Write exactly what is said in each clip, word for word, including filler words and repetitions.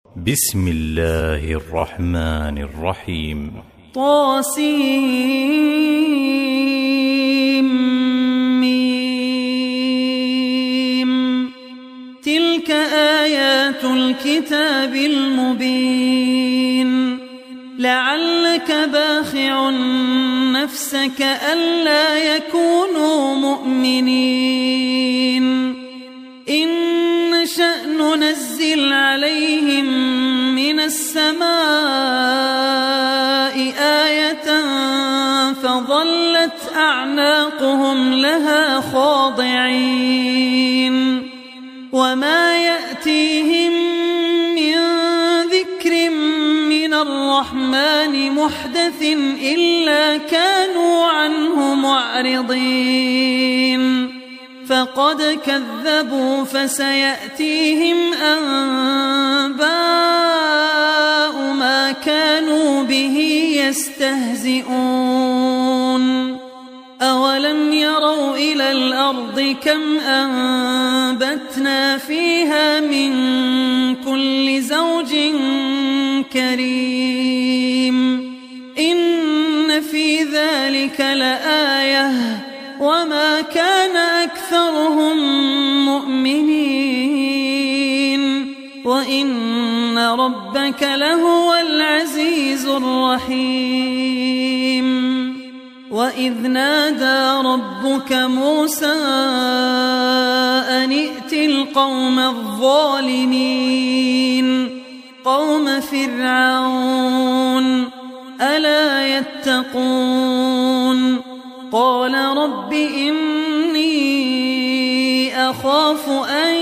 بسم الله الرحمن الرحيم. طاسيم. تلك آيات الكتاب المبين. لعلك باخع نفسك ألا يكونوا مؤمنين. إن نشأ ننزل عليهم من السماء آية فظلت أعناقهم لها خاضعين. وما يأتيهم من ذكر من الرحمن محدث إلا كانوا عنه معرضين. فقد كذبوا فسيأتيهم أنباء ما كانوا به يستهزئون. أولم يروا إلى الأرض كم أنبتنا فيها من كل زوج كريم. إن في ذلك لآية وما كان أكثرهم مؤمنين وإن ربك لهو العزيز الرحيم. وإذ نادى ربك موسى أن ائت القوم الظالمين قوم فرعون ألا يتقون. قال رب إني أخاف أن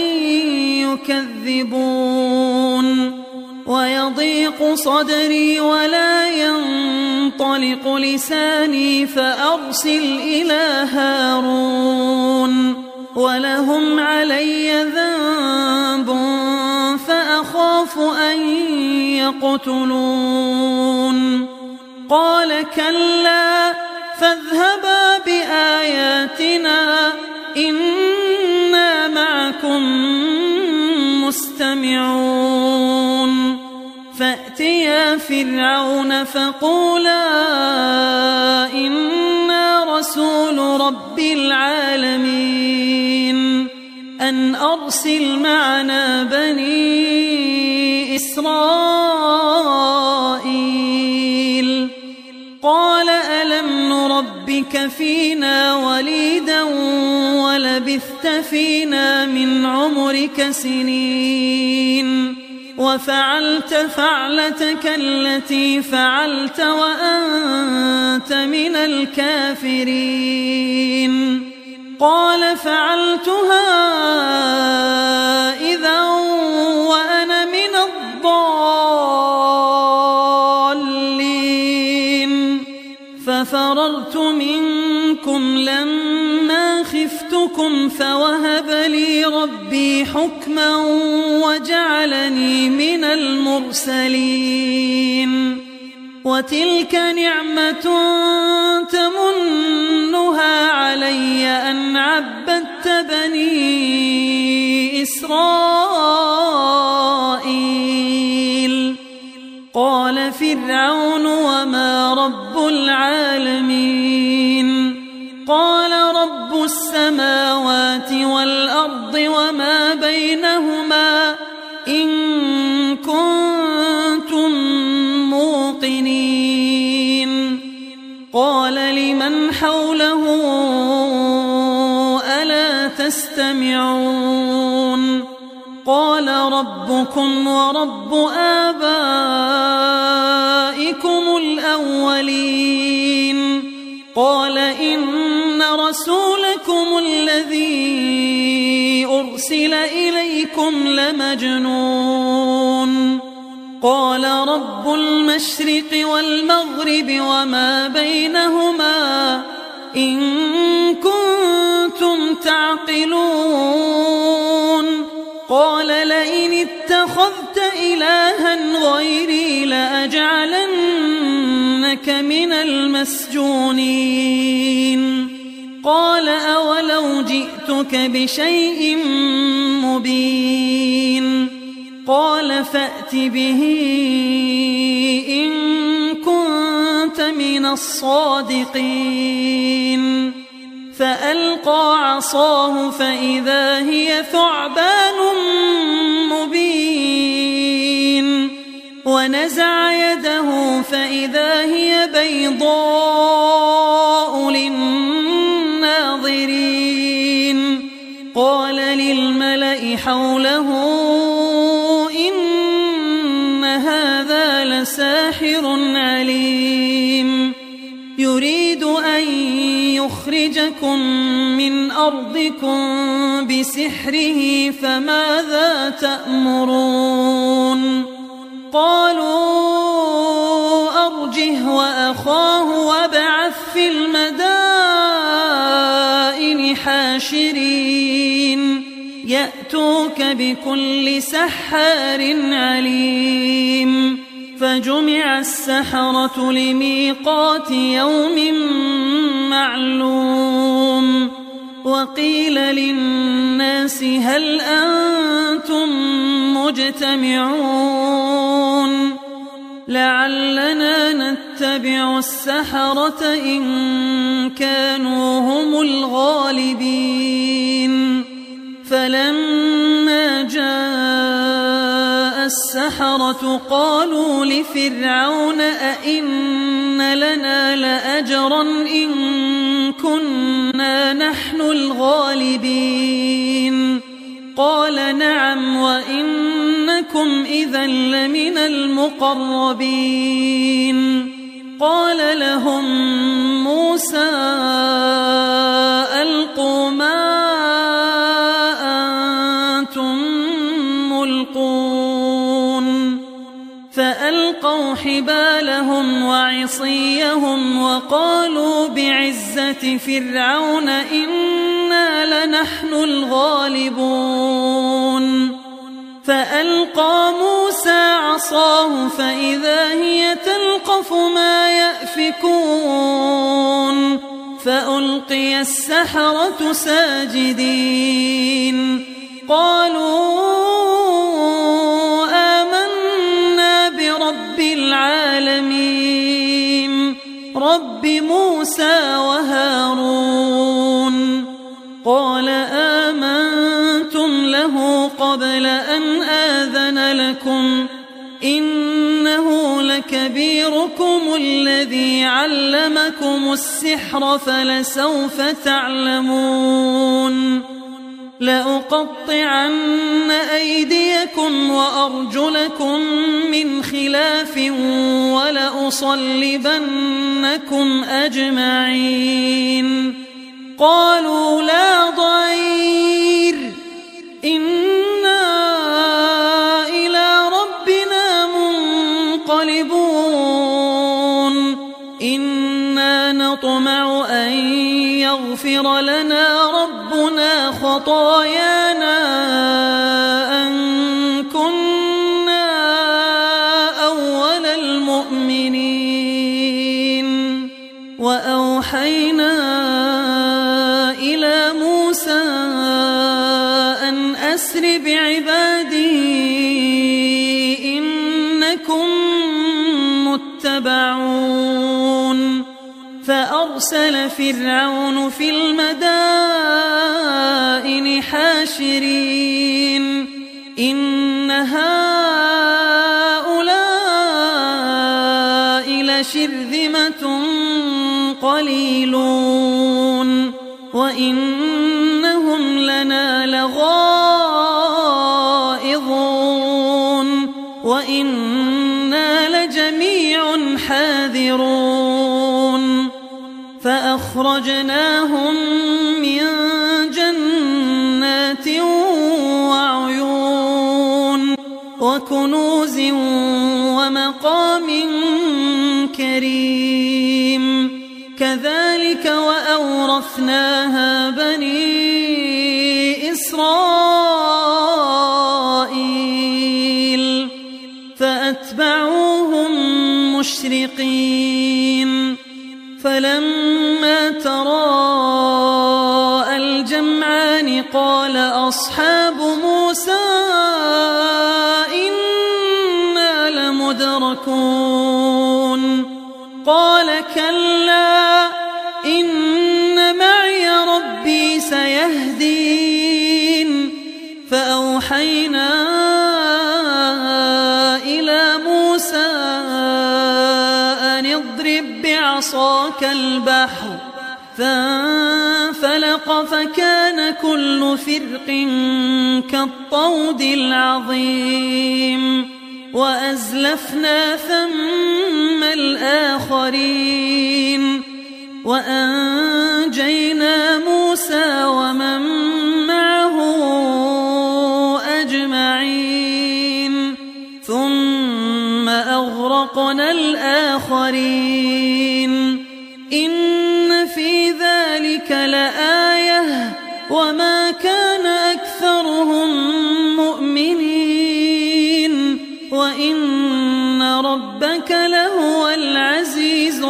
يكذبون ويضيق صدري ولا ينطلق لساني فأرسل إلى هارون ولهم علي ذنب فأخاف أن يقتلون. قال كلا فاذهبا بآياتنا إنا معكم مستمعون. فأتيا فرعون فقولا إنا رسول رب العالمين أن أرسل معنا بني إسرائيل. قال ألم نربك فينا وليدا ولبثت فينا من عمرك سنين وفعلت فعلتك التي فعلت وأنت من الكافرين. قال فعلتها إذا وأنا من الضالين. ففررت منكم لما خفتكم فوهب لي ربي حكما وجعلني من المرسلين. وتلك نعمة تمنها علي أن عبدت بني إسرائيل. قال فرعون وما رب العالمين. قال رب السماوات والأرض وما بينهما إن كنتم موقنين. قال لمن حوله ألا تستمعون. قال ربكم ورب آبائكم الأولين. قال إن رسولكم الذي أرسل إليكم لمجنون. قال رب المشرق والمغرب وما بينهما إن كنتم تعقلون. قال لئن اتخذت إلها غيري لأجعلنك من المسجونين. قال أولو جئتك بشيء مبين. قال فأت به إن كنت من الصادقين فألقى عصاه فإذا هي ثعبان مبين ونزع يده فإذا هي بيضاء للناظرين قال للملأ حوله إن هذا لساحر عليم يريد أن يخرجكم من أرضكم بسحره فماذا تأمرون قالوا أرجه وأخاه وابعث في المدائن حاشرين يأتوك بكل سحار عليم فجمع السحرة لميقات يوم معلوم وقيل للناس هل أنتم مجتمعون لعلنا نتبع السحرة إن كانوا هم الغالبين فلما جاء السحرة قالوا لفرعون أئن لنا لأجرا إن كنا نحن الغالبين قال نعم وإنكم إذا لمن المقربين قال لهم موسى ألقوا ما أنتم ملقون فألقوا حبالهم وعصيهم وقالوا بعزة فرعون إنا لنحن الغالبون فألقى موسى عصاه فإذا هي تلقف ما يأفكون فألقي السحرة ساجدين قالوا آمنا برب العالمين رب موسى وهارون قال آمنتم له قبل أن آذن لكم إنه لكبيركم الذي علمكم السحر فلسوف تعلمون لأقطعن أيديكم وأرجلكم من خلاف ولأصلبنكم أجمعين قالوا لا ضير إنا إلى ربنا منقلبون إنا نطمع أن يغفر لنا ربنا خطايانا أن كنا أول المؤمنين وأوحينا إلى موسى أن أسر بعبادي إنكم متبعون فأرسل فرعون في المدائن حاشرين إن هؤلاء لشرذمة قليلون وإنهم لنا لغائظون وإنا لجميع حاذرون فأخرجناهم من جنات وعيون وكنوز ومقام كريم كذلك وأورثناها بني إسرائيل فأتبعوهم مشرقين فلما تراءى الجمعان قال أصحاب موسى يدركون قال كلا إن معي ربي سيهدين فأوحينا إلى موسى أن اضرب بعصاك البحر فانفلق فكان كل فرق كالطود العظيم وأزلفنا ثم الآخرين وأنجينا موسى ومن معه أجمعين ثم أغرقنا الآخرين إن في ذلك لآية وما كان أكثرهم مؤمنين وإن ربك لهو العزيز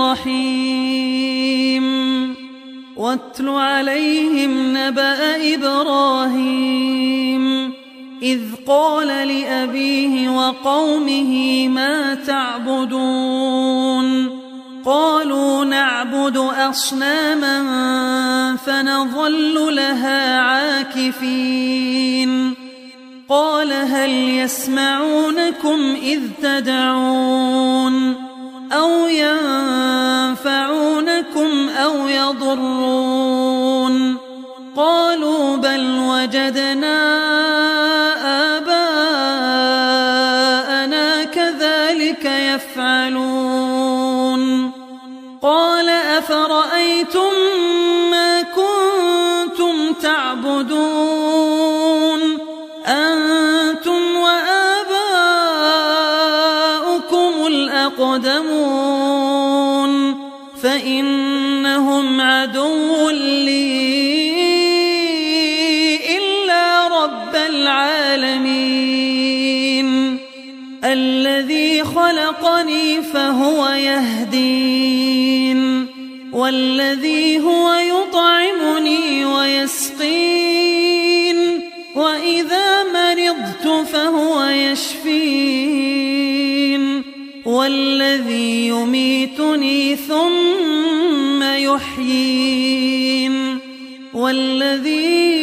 الرحيم واتل عليهم نبأ إبراهيم إذ قال لأبيه وقومه ما تعبدون قالوا نعبد أصناما فنظل لها عاكفين قال هل يسمعونكم إذ تدعون أو ينفعونكم أو يضرون قالوا بل وجدنا آباءنا كذلك يفعلون قال أفرأيتم ما كنتم تعبدون أنتم وآباؤكم الأقدمون فإنهم عدو لي إلا رب العالمين الذي خلقني فهو يهدين والذي هو يطعمني ويسقين وإذا مرضت فهو يشفين والذي يميتني ثم يحيين والذي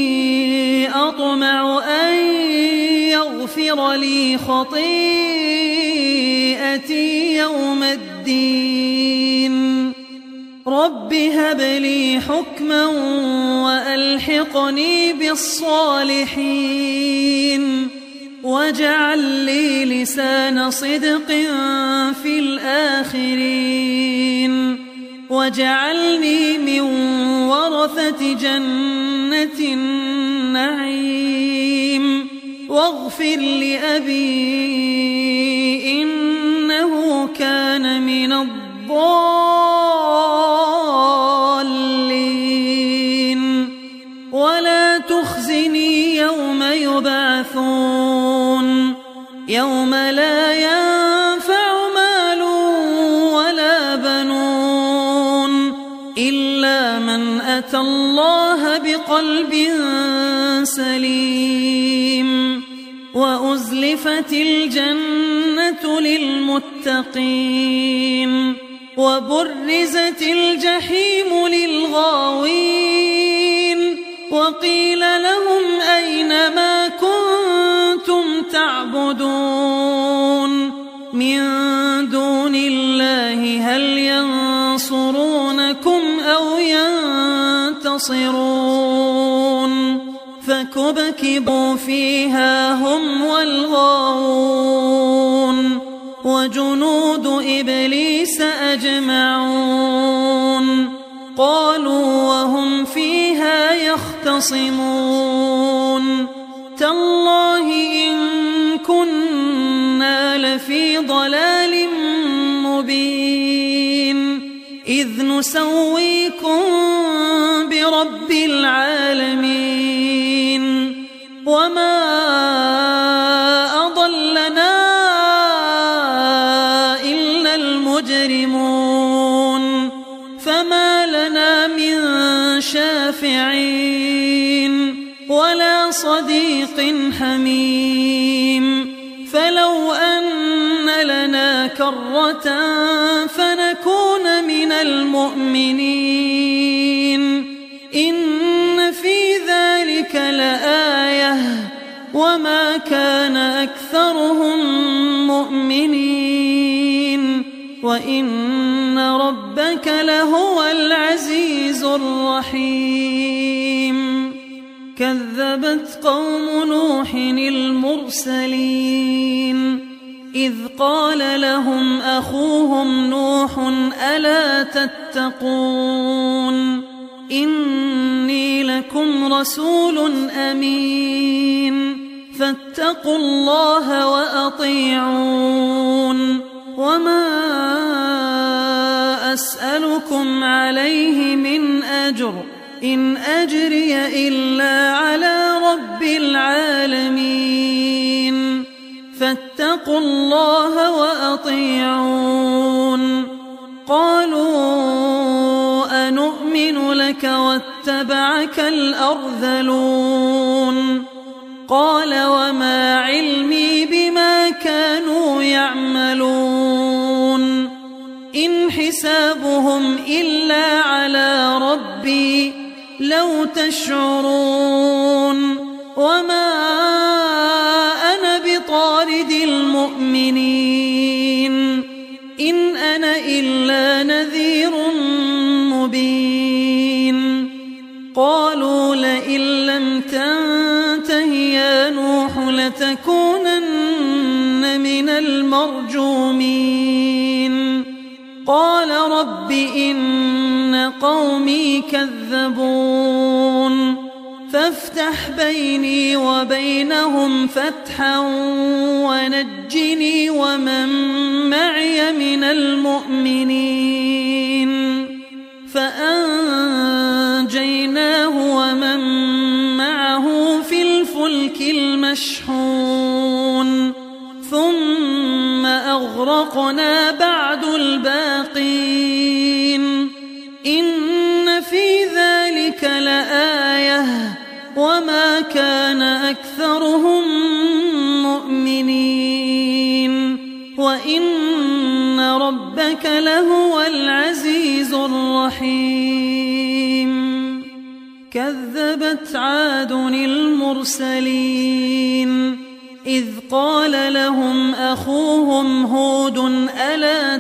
أطمع أن يغفر لي خطيئتي يوم الدين رب هب لي حكما وألحقني بالصالحين واجعل لي لسان صدق في الآخرين واجعلني من ورثة جنة النعيم واغفر لأبي إنه كان من الضالين ولا تخزني يوم يبعثون يوم لا ينفع مال ولا بنون إلا من أتى الله بقلب سليم وأزلفت الجنة للمتقين وبرزت الجحيم للغاوين وقيل لهم أين ما كنتم تعبدون من دون الله هل ينصرونكم أو ينتصرون فكبكبوا فيها هم والغاوون وجنود إبليس أجمعون قالوا وهم فيها يختصمون تالله إن كنا لفي ضلال مبين إذ نسويكم برب العالمين وما أضلنا إلا المجرمون فما لنا من شافعين ولا صديق حميم فلو أن لنا كرة فنكون من المؤمنين إن في ذلك لآية وما كان أكثرهم مؤمنين وإن ربك لهو العزيز الرحيم كذبت قوم نوح المرسلين إذ قال لهم أخوهم نوح ألا تتقون إني لكم رسول أمين فاتقوا الله وأطيعون وما أسألكم عليه من أجر إن أجري إلا على رب العالمين فاتقوا الله وأطيعون قالوا أنؤمن لك واتبعك الأرذلون قال وما علمي بما كانوا يعملون إن حسابهم إلا على ربي لو تشعرون وما أنا بطارد المؤمنين إن أنا إلا نذير مبين قالوا لئن لم تنته يا نوح لتكونن من المرجومين قال رب إن قومي كذبون فافتح بيني وبينهم فتحا ونجني ومن معي من المؤمنين فأنجيناه ومن معه في الفلك المشحون ثم أغرقنا بعد الباقين إن في ذلك لآية وما كان أكثرهم مؤمنين وإن ربك لهو العزيز الرحيم كذبت عاد المرسلين إذ قال لهم أخوهم هود ألا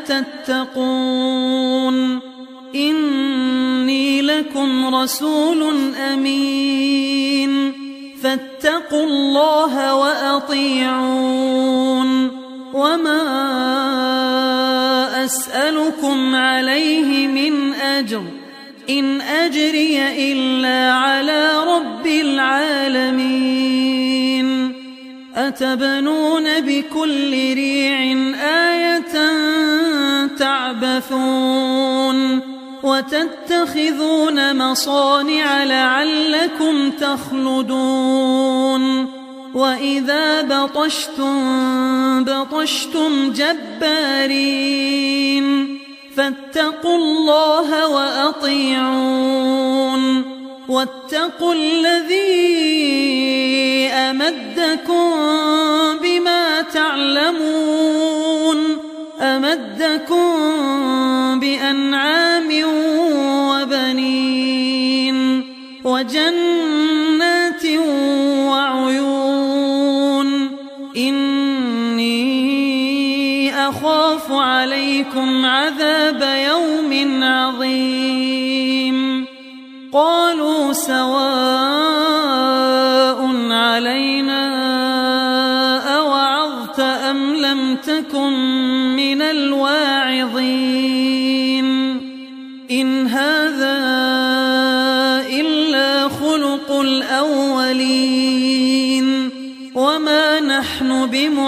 تتقون إني لكم رسول أمين فاتقوا الله وأطيعون وما أسألكم عليه من أجر إن أجري إلا على رب العالمين أتبنون بكل ريع آية تعبثون وتتخذون مصانع لعلكم تخلدون وإذا بطشتم بطشتم جبارين فاتقوا الله وأطيعون واتقوا الذي أمدكم بما تعلمون أمدكم بأنعام وبنين وجنات وعيون إني أخاف عليكم عذاب يوم عظيم قالوا سواء علينا أوعظت أم لم تكن من الواعظين إن هذا إلا خلق الأولين وما نحن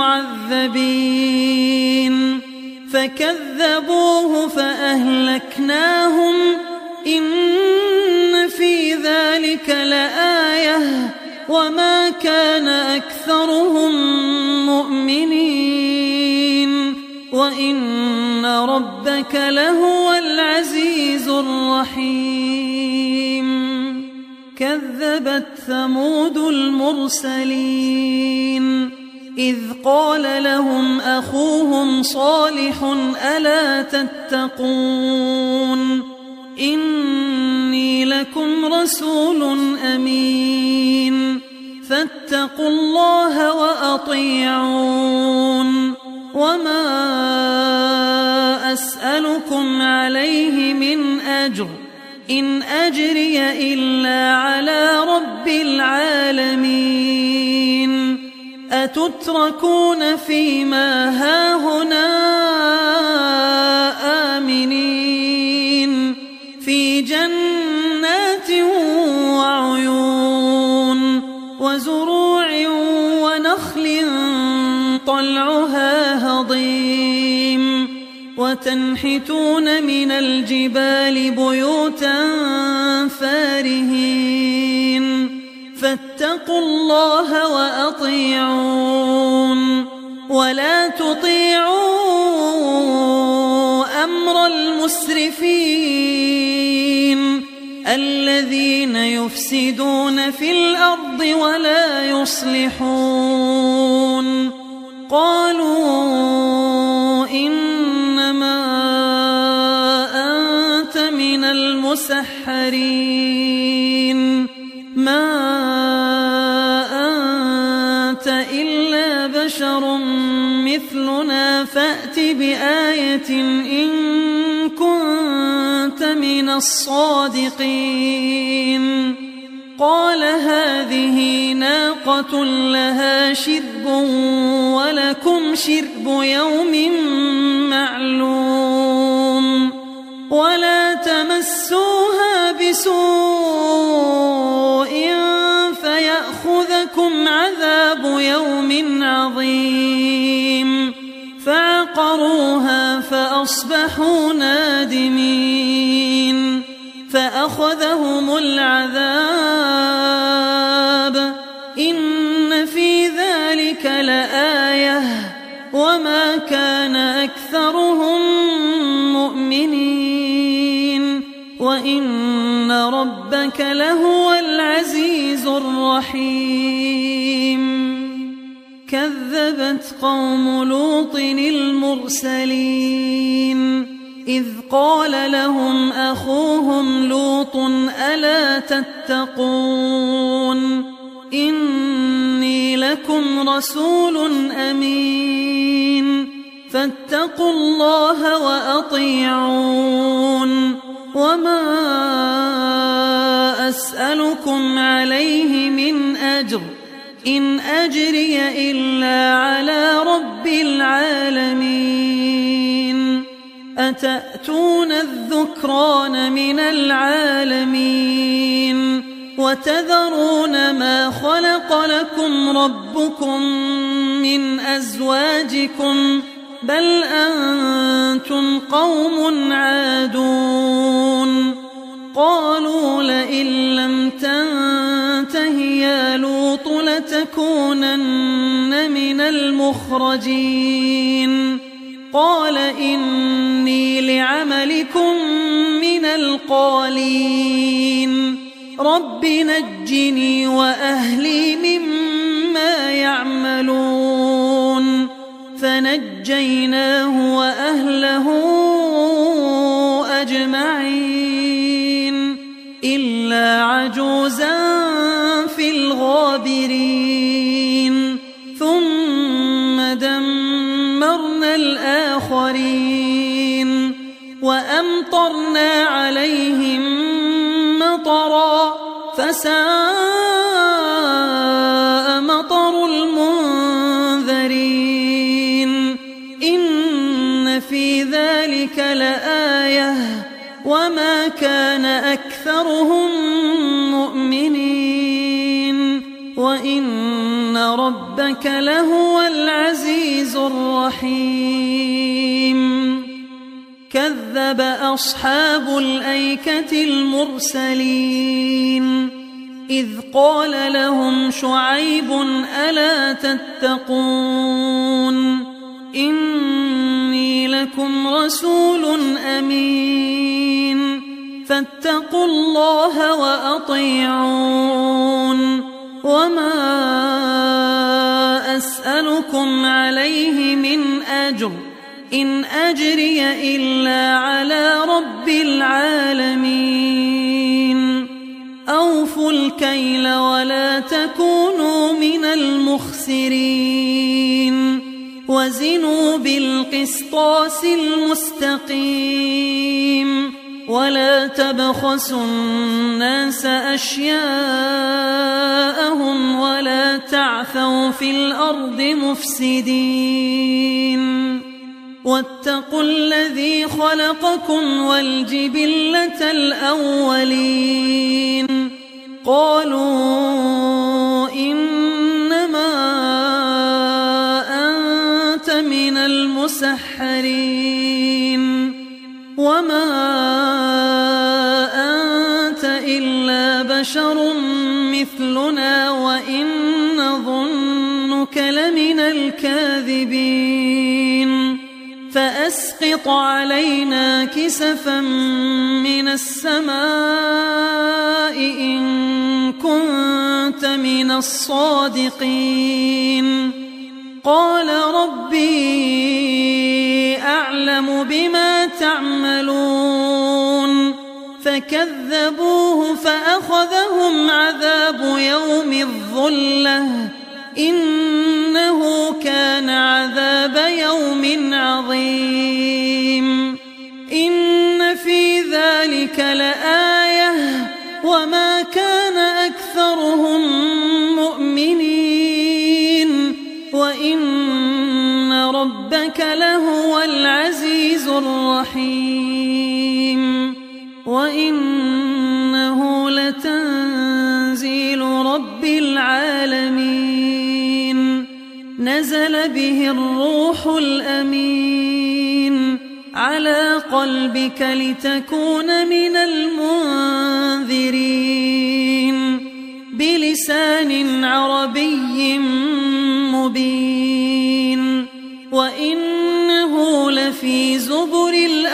بمعذبين فكذبوه فأهلكناهم إن في ذلك لآية وما كان أكثرهم مؤمنين وإن ربك لهو العزيز الرحيم كذبت ثمود المرسلين إذ قال لهم أخوهم صالح ألا تتقون إني لكم رسول أمين فاتقوا الله وأطيعون وما أسألكم عليه من أجر إن أجري إلا على رب العالمين أتتركون فيما هاهنا آمنين في جنات وعيون وزروع ونخل طلعها هضيم وتنحتون من الجبال بيوتا فارهين فاتقوا الله وأطيعون ولا تطيعوا أمر المسرفين الذين يفسدون في الأرض ولا يصلحون قالوا إنما أنت من المسحرين ما أنت إلا بشر مثلنا فأت بآية إن كنت من الصادقين قال هذه ناقة لها شرب ولكم شرب يوم معلوم ولا تمسوها بسوء فيأخذكم عذاب يوم عظيم فعقروها فأصبحوا نادمين فأخذهم العذاب إن في ذلك لآية وما كان أكثرهم مؤمنين وإن ربك لهو العزيز الرحيم كذبت قوم لوط المرسلين إذ قال لهم أخوهم لوط ألا تتقون إني لكم رسول أمين فاتقوا الله وأطيعون وما أسألكم عليه من أجر إن أجري إلا على رب العالمين أتأتون الذكران من العالمين وتذرون ما خلق لكم ربكم من أزواجكم بل أنتم قوم عادون قالوا لئن لم تنته يا لوط لتكونن من المخرجين قال إني لعملكم من القالين رب نجني وأهلي مما يعملون فنجيناه وأهله أجمعين إلا عجوزا في الغابرين ثم دمرنا الآخرين وأمطرنا عليهم مطرا فساء مطر المنذرين إن في ذلك لآية وما كان أكثرهم مؤمنين وإن ربك لهو العزيز الرحيم كذب أصحاب الأيكة المرسلين إذ قال لهم شعيب ألا تتقون إني لكم رسول أمين فاتقوا الله وأطيعون وما أسألكم عليه من أجر إن أجري إلا على رب العالمين أوفوا الكيل ولا تكونوا من المخسرين وزنوا بالقسطاس المستقيم ولا تبخسوا الناس أشياءهم ولا تعثوا في الأرض مفسدين واتقوا الذي خلقكم والجبلة الأولين قالوا إنما أنت من المسحرين وما أنت إلا بشر مثلنا وإن نظنك لمن الكاذبين فأسقط علينا كسفا من السماء إن كنت من الصادقين قال ربي أعلم بما تعملون فكذبوه فأخذهم عذاب يوم الظلة إنه كان عذاب يوم عظيم إن في ذلك لآية وما كان أكثرهم مؤمنين وإن ربك لهو العزيز الرحيم وإنه لتنزيل رب العالمين نزل به الروح الأمين على قلبك لتكون من المنذرين بلسان عربي مبين وإنه لفي زبر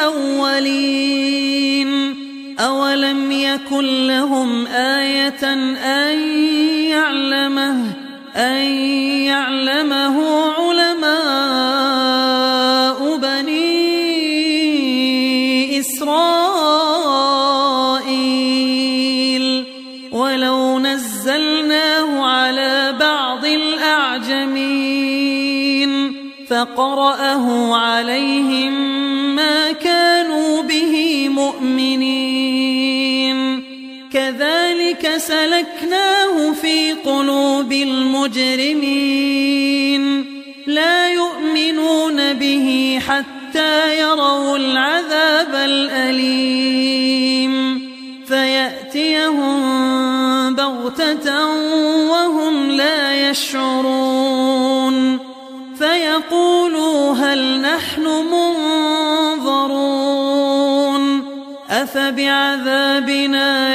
الأولين أولم يكن لهم آية أن يعلمه أن يعلمه علماء بني إسرائيل ولو نزلناه على بعض الأعجمين فقرأه عليهم ما كانوا به مؤمنين كذلك سلكناه في قلوب المجرمين لا يؤمنون به حتى يروا العذاب الأليم فيأتيهم بغتة وهم لا يشعرون فيقولوا هل نحن منظرون أفبعذابنا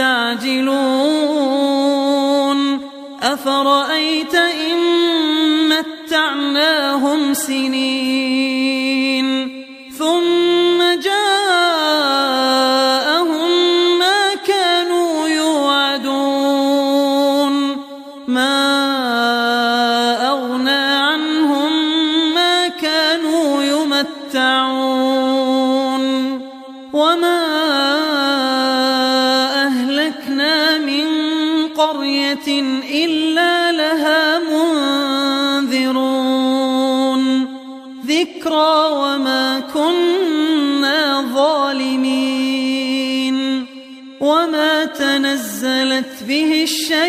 يستعجلون أفرأيت إن متعناهم سنين ثم جاءهم ما كانوا يوعدون ما أغنى عنهم ما كانوا يمتعون وما أهلكنا من قرية إلا لها منذرون ذكرى وما كنا ظالمين وما تنزلت به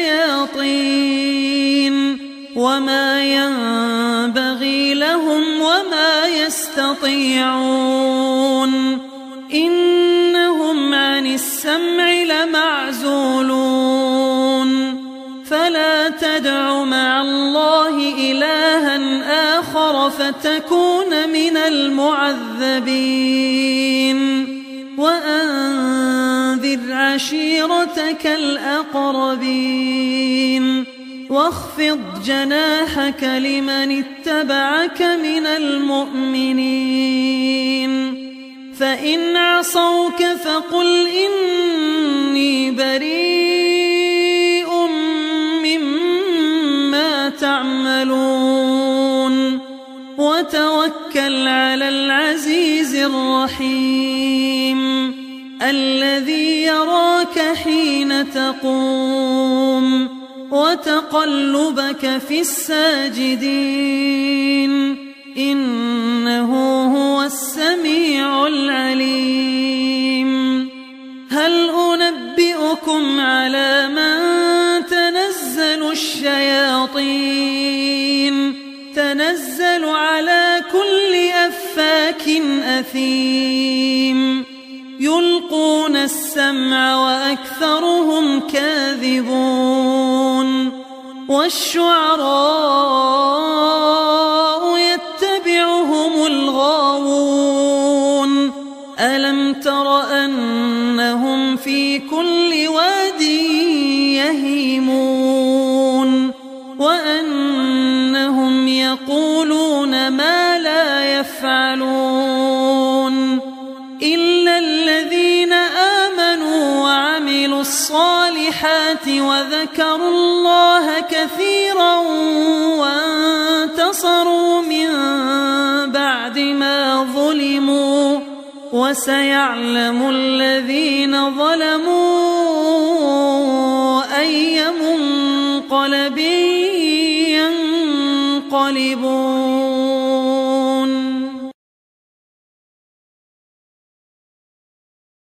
الشياطين وما ينبغي لهم وما يستطيعون إنهم عن السمع لمعزولون فلا تدع مع الله إلها آخر فتكون من المعذبين وأنذر عشيرتك الأقربين واخفض جناحك لمن اتبعك من المؤمنين فإن عصوك فقل إني بريء مما تعملون وتوكل على العزيز الرحيم الذي يراك حين تقوم وتقلبك في الساجدين إنه هو السميع العليم. هل أنبئكم على من تنزل الشياطين تنزل على كل أفاك أثيم يلقون السمع وأكثرهم كاذبون والشعراء يتبعهم الغاوون ألم تر أنهم في كل واد يهيمون وأنهم يقولون ما لا يفعلون إلا الذين آمنوا وعملوا الصالحات وذكروا الله كثيرا وانتصروا من بعد ما ظلموا وسيعلم الذين ظلموا أي منقلب ينقلبون.